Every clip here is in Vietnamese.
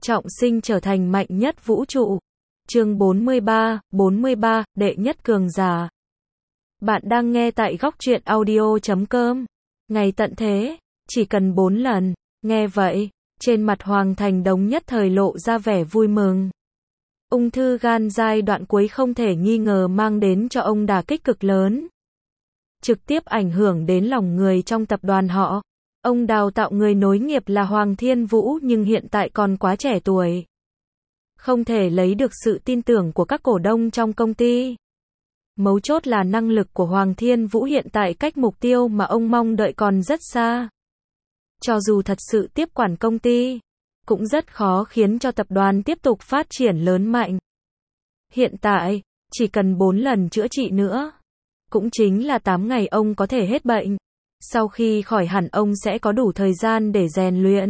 trọng sinh trở thành mạnh nhất vũ trụ. Chương 43, đệ nhất cường giả. Bạn đang nghe tại góc truyện audio.com. Ngày tận thế, chỉ cần 4 lần. Nghe vậy, trên mặt Hoàng Thành Đống nhất thời lộ ra vẻ vui mừng. Ung thư gan giai đoạn cuối không thể nghi ngờ mang đến cho ông đả kích cực lớn, trực tiếp ảnh hưởng đến lòng người trong tập đoàn họ. Ông đào tạo người nối nghiệp là Hoàng Thiên Vũ nhưng hiện tại còn quá trẻ tuổi, không thể lấy được sự tin tưởng của các cổ đông trong công ty. Mấu chốt là năng lực của Hoàng Thiên Vũ hiện tại cách mục tiêu mà ông mong đợi còn rất xa. Cho dù thật sự tiếp quản công ty, cũng rất khó khiến cho tập đoàn tiếp tục phát triển lớn mạnh. Hiện tại, chỉ cần 4 lần chữa trị nữa, cũng chính là 8 ngày ông có thể hết bệnh. Sau khi khỏi hẳn ông sẽ có đủ thời gian để rèn luyện,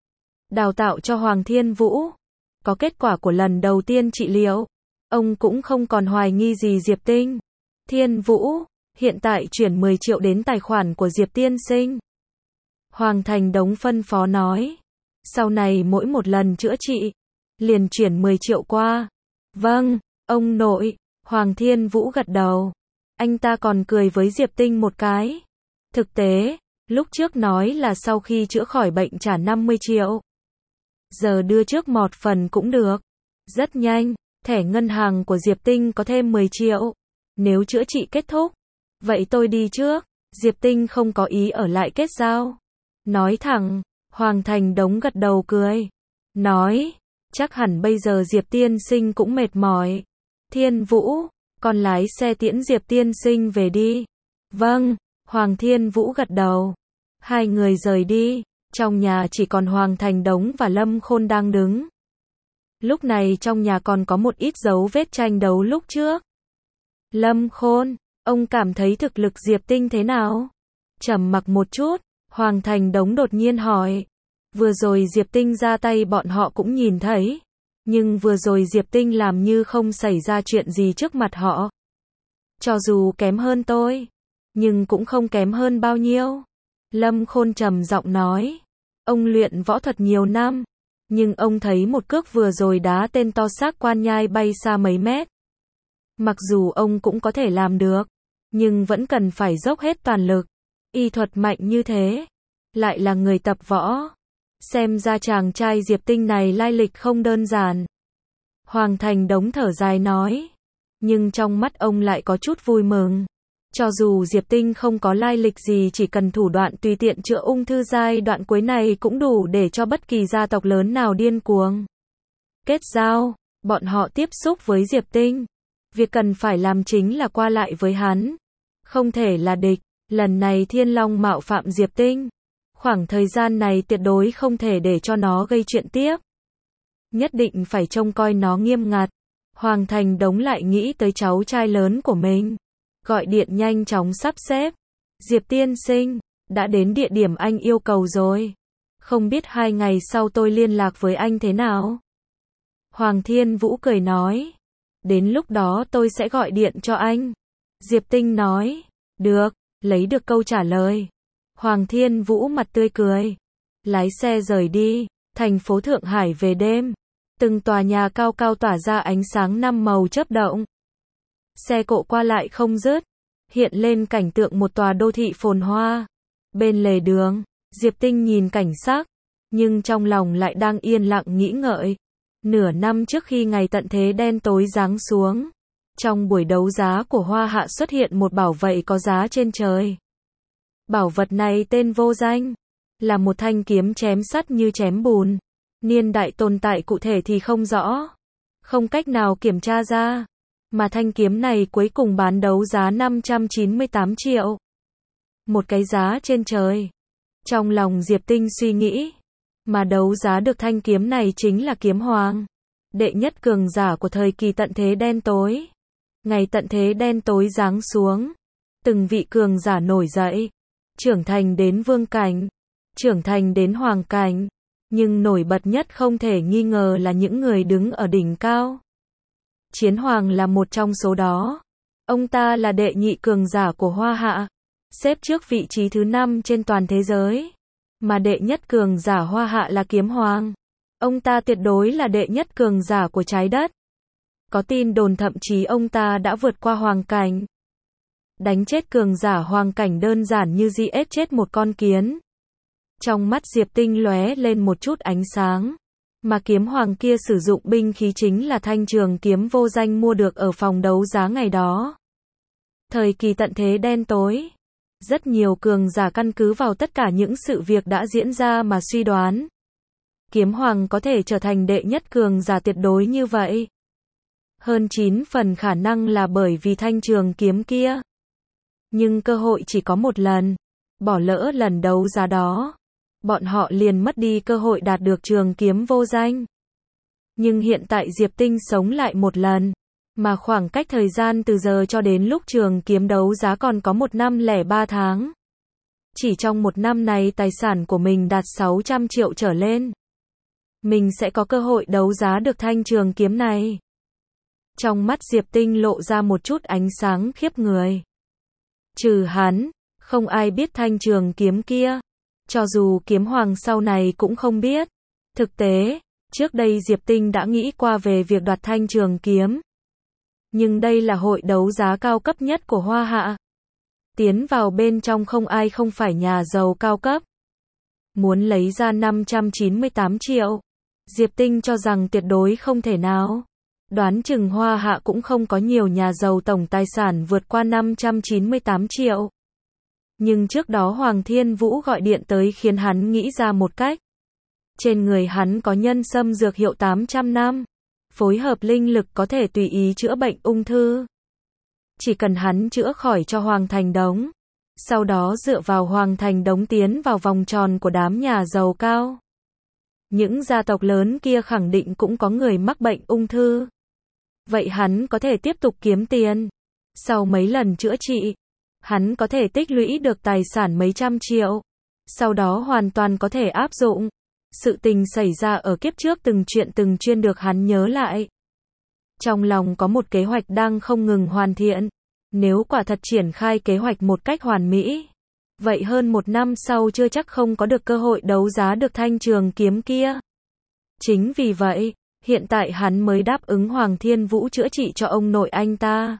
đào tạo cho Hoàng Thiên Vũ. Có kết quả của lần đầu tiên trị liệu, ông cũng không còn hoài nghi gì Diệp Tinh. Thiên Vũ, hiện tại chuyển 10 triệu đến tài khoản của Diệp tiên sinh. Hoàng Thành Đống phân phó nói. Sau này mỗi một lần chữa trị, liền chuyển 10 triệu qua. Vâng, ông nội. Hoàng Thiên Vũ gật đầu. Anh ta còn cười với Diệp Tinh một cái. Thực tế, lúc trước nói là sau khi chữa khỏi bệnh trả 50 triệu. Giờ đưa trước một phần cũng được. Rất nhanh, thẻ ngân hàng của Diệp Tinh có thêm 10 triệu. Nếu chữa trị kết thúc, vậy tôi đi trước. Diệp Tinh không có ý ở lại kết giao. Nói thẳng, Hoàng Thành Đống gật đầu cười. Nói, chắc hẳn bây giờ Diệp tiên sinh cũng mệt mỏi. Thiên Vũ, con lái xe tiễn Diệp tiên sinh về đi. Vâng, Hoàng Thiên Vũ gật đầu. Hai người rời đi, trong nhà chỉ còn Hoàng Thành Đống và Lâm Khôn đang đứng. Lúc này trong nhà còn có một ít dấu vết tranh đấu lúc trước. Lâm Khôn, ông cảm thấy thực lực Diệp Tinh thế nào? Trầm mặc một chút, Hoàng Thành Đống đột nhiên hỏi. Vừa rồi Diệp Tinh ra tay bọn họ cũng nhìn thấy. Nhưng vừa rồi Diệp Tinh làm như không xảy ra chuyện gì trước mặt họ. Cho dù kém hơn tôi, nhưng cũng không kém hơn bao nhiêu. Lâm Khôn trầm giọng nói. Ông luyện võ thuật nhiều năm, nhưng ông thấy một cước vừa rồi đá tên to xác Quan Nhai bay xa mấy mét. Mặc dù ông cũng có thể làm được, nhưng vẫn cần phải dốc hết toàn lực. Y thuật mạnh như thế, lại là người tập võ. Xem ra chàng trai Diệp Tinh này lai lịch không đơn giản. Hoàng Thành Đống thở dài nói. Nhưng trong mắt ông lại có chút vui mừng. Cho dù Diệp Tinh không có lai lịch gì, chỉ cần thủ đoạn tùy tiện chữa ung thư giai đoạn cuối này cũng đủ để cho bất kỳ gia tộc lớn nào điên cuồng. Kết giao, bọn họ tiếp xúc với Diệp Tinh. Việc cần phải làm chính là qua lại với hắn. Không thể là địch. Lần này Thiên Long mạo phạm Diệp Tinh. Khoảng thời gian này tuyệt đối không thể để cho nó gây chuyện tiếp. Nhất định phải trông coi nó nghiêm ngặt. Hoàng Thành Đống lại nghĩ tới cháu trai lớn của mình. Gọi điện nhanh chóng sắp xếp. Diệp tiên sinh, đã đến địa điểm anh yêu cầu rồi. Không biết 2 ngày sau tôi liên lạc với anh thế nào? Hoàng Thiên Vũ cười nói. Đến lúc đó tôi sẽ gọi điện cho anh. Diệp Tinh nói. Được, lấy được câu trả lời. Hoàng Thiên Vũ mặt tươi cười. Lái xe rời đi. Thành phố Thượng Hải về đêm. Từng tòa nhà cao cao tỏa ra ánh sáng 5 màu chớp động. Xe cộ qua lại không dứt. Hiện lên cảnh tượng một tòa đô thị phồn hoa. Bên lề đường, Diệp Tinh nhìn cảnh sắc, nhưng trong lòng lại đang yên lặng nghĩ ngợi. Nửa năm trước khi ngày tận thế đen tối giáng xuống, trong buổi đấu giá của Hoa Hạ xuất hiện một bảo vật có giá trên trời. Bảo vật này tên vô danh, là một thanh kiếm chém sắt như chém bùn. Niên đại tồn tại cụ thể thì không rõ, không cách nào kiểm tra ra. Mà thanh kiếm này cuối cùng bán đấu giá 598 triệu. Một cái giá trên trời. Trong lòng Diệp Tinh suy nghĩ, mà đấu giá được thanh kiếm này chính là kiếm hoàng, đệ nhất cường giả của thời kỳ tận thế đen tối. Ngày tận thế đen tối giáng xuống, từng vị cường giả nổi dậy, trưởng thành đến vương cảnh, trưởng thành đến hoàng cảnh, nhưng nổi bật nhất không thể nghi ngờ là những người đứng ở đỉnh cao. Chiến Hoàng là một trong số đó. Ông ta là đệ nhị cường giả của Hoa Hạ, xếp trước vị trí thứ 5 trên toàn thế giới. Mà đệ nhất cường giả Hoa Hạ là Kiếm Hoàng. Ông ta tuyệt đối là đệ nhất cường giả của trái đất. Có tin đồn thậm chí ông ta đã vượt qua hoàng cảnh. Đánh chết cường giả hoàng cảnh đơn giản như giết chết một con kiến. Trong mắt Diệp Tinh lóe lên một chút ánh sáng. Mà kiếm hoàng kia sử dụng binh khí chính là thanh trường kiếm vô danh mua được ở phòng đấu giá ngày đó. Thời kỳ tận thế đen tối. Rất nhiều cường giả căn cứ vào tất cả những sự việc đã diễn ra mà suy đoán. Kiếm hoàng có thể trở thành đệ nhất cường giả tuyệt đối như vậy. Hơn 9 phần khả năng là bởi vì thanh trường kiếm kia. Nhưng cơ hội chỉ có một lần. Bỏ lỡ lần đấu giá đó. Bọn họ liền mất đi cơ hội đạt được trường kiếm vô danh. Nhưng hiện tại Diệp Tinh sống lại một lần. Mà khoảng cách thời gian từ giờ cho đến lúc trường kiếm đấu giá còn có 1 năm lẻ 3 tháng. Chỉ trong 1 năm này tài sản của mình đạt 600 triệu trở lên. Mình sẽ có cơ hội đấu giá được thanh trường kiếm này. Trong mắt Diệp Tinh lộ ra một chút ánh sáng khiếp người. Trừ hắn, không ai biết thanh trường kiếm kia. Cho dù kiếm hoàng sau này cũng không biết. Thực tế, trước đây Diệp Tinh đã nghĩ qua về việc đoạt thanh trường kiếm. Nhưng đây là hội đấu giá cao cấp nhất của Hoa Hạ. Tiến vào bên trong không ai không phải nhà giàu cao cấp. Muốn lấy ra 598 triệu. Diệp Tinh cho rằng tuyệt đối không thể nào. Đoán chừng Hoa Hạ cũng không có nhiều nhà giàu tổng tài sản vượt qua 598 triệu. Nhưng trước đó Hoàng Thiên Vũ gọi điện tới khiến hắn nghĩ ra một cách. Trên người hắn có nhân sâm dược hiệu 800 năm. Phối hợp linh lực có thể tùy ý chữa bệnh ung thư. Chỉ cần hắn chữa khỏi cho Hoàng Thành Đống. Sau đó dựa vào Hoàng Thành Đống tiến vào vòng tròn của đám nhà giàu cao. Những gia tộc lớn kia khẳng định cũng có người mắc bệnh ung thư. Vậy hắn có thể tiếp tục kiếm tiền. Sau mấy lần chữa trị, hắn có thể tích lũy được tài sản mấy trăm triệu. Sau đó hoàn toàn có thể áp dụng. Sự tình xảy ra ở kiếp trước từng chuyện từng chuyên được hắn nhớ lại. Trong lòng có một kế hoạch đang không ngừng hoàn thiện. Nếu quả thật triển khai kế hoạch một cách hoàn mỹ, vậy hơn 1 năm sau chưa chắc không có được cơ hội đấu giá được thanh trường kiếm kia. Chính vì vậy, hiện tại hắn mới đáp ứng Hoàng Thiên Vũ chữa trị cho ông nội anh ta.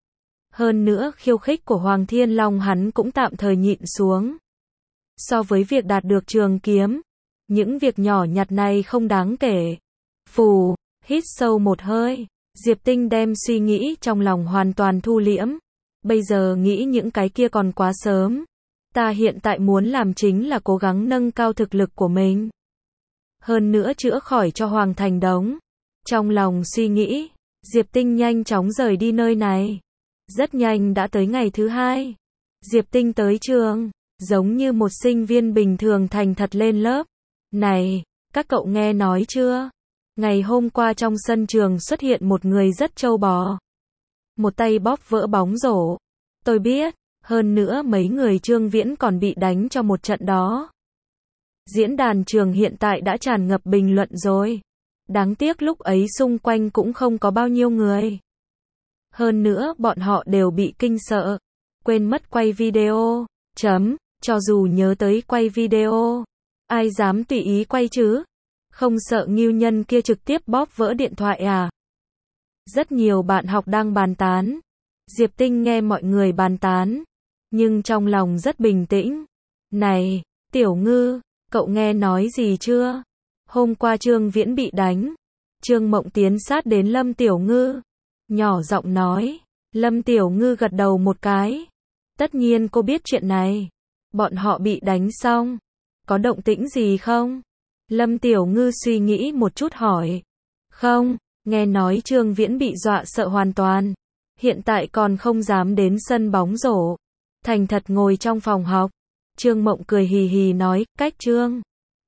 Hơn nữa khiêu khích của Hoàng Thiên Long hắn cũng tạm thời nhịn xuống. So với việc đạt được trường kiếm, những việc nhỏ nhặt này không đáng kể. Phù, hít sâu một hơi, Diệp Tinh đem suy nghĩ trong lòng hoàn toàn thu liễm. Bây giờ nghĩ những cái kia còn quá sớm. Ta hiện tại muốn làm chính là cố gắng nâng cao thực lực của mình. Hơn nữa chữa khỏi cho Hoàng Thành Đống. Trong lòng suy nghĩ, Diệp Tinh nhanh chóng rời đi nơi này. Rất nhanh đã tới ngày thứ 2. Diệp Tinh tới trường, giống như một sinh viên bình thường thành thật lên lớp. Này, các cậu nghe nói chưa? Ngày hôm qua trong sân trường xuất hiện một người rất trâu bò. Một tay bóp vỡ bóng rổ. Tôi biết, hơn nữa mấy người Trương Viễn còn bị đánh cho một trận đó. Diễn đàn trường hiện tại đã tràn ngập bình luận rồi. Đáng tiếc lúc ấy xung quanh cũng không có bao nhiêu người. Hơn nữa bọn họ đều bị kinh sợ. Quên mất quay video. Cho dù nhớ tới quay video, ai dám tùy ý quay chứ? Không sợ ngưu nhân kia trực tiếp bóp vỡ điện thoại à? Rất nhiều bạn học đang bàn tán. Diệp Tinh nghe mọi người bàn tán, nhưng trong lòng rất bình tĩnh. Này, Tiểu Ngư, cậu nghe nói gì chưa? Hôm qua Trương Viễn bị đánh. Trương Mộng tiến sát đến Lâm Tiểu Ngư. Nhỏ giọng nói. Lâm Tiểu Ngư gật đầu một cái. Tất nhiên cô biết chuyện này. Bọn họ bị đánh xong. Có động tĩnh gì không? Lâm Tiểu Ngư suy nghĩ một chút hỏi. Không, nghe nói Trương Viễn bị dọa sợ hoàn toàn. Hiện tại còn không dám đến sân bóng rổ. Thành thật ngồi trong phòng học. Trương Mộng cười hì hì nói, cách Trương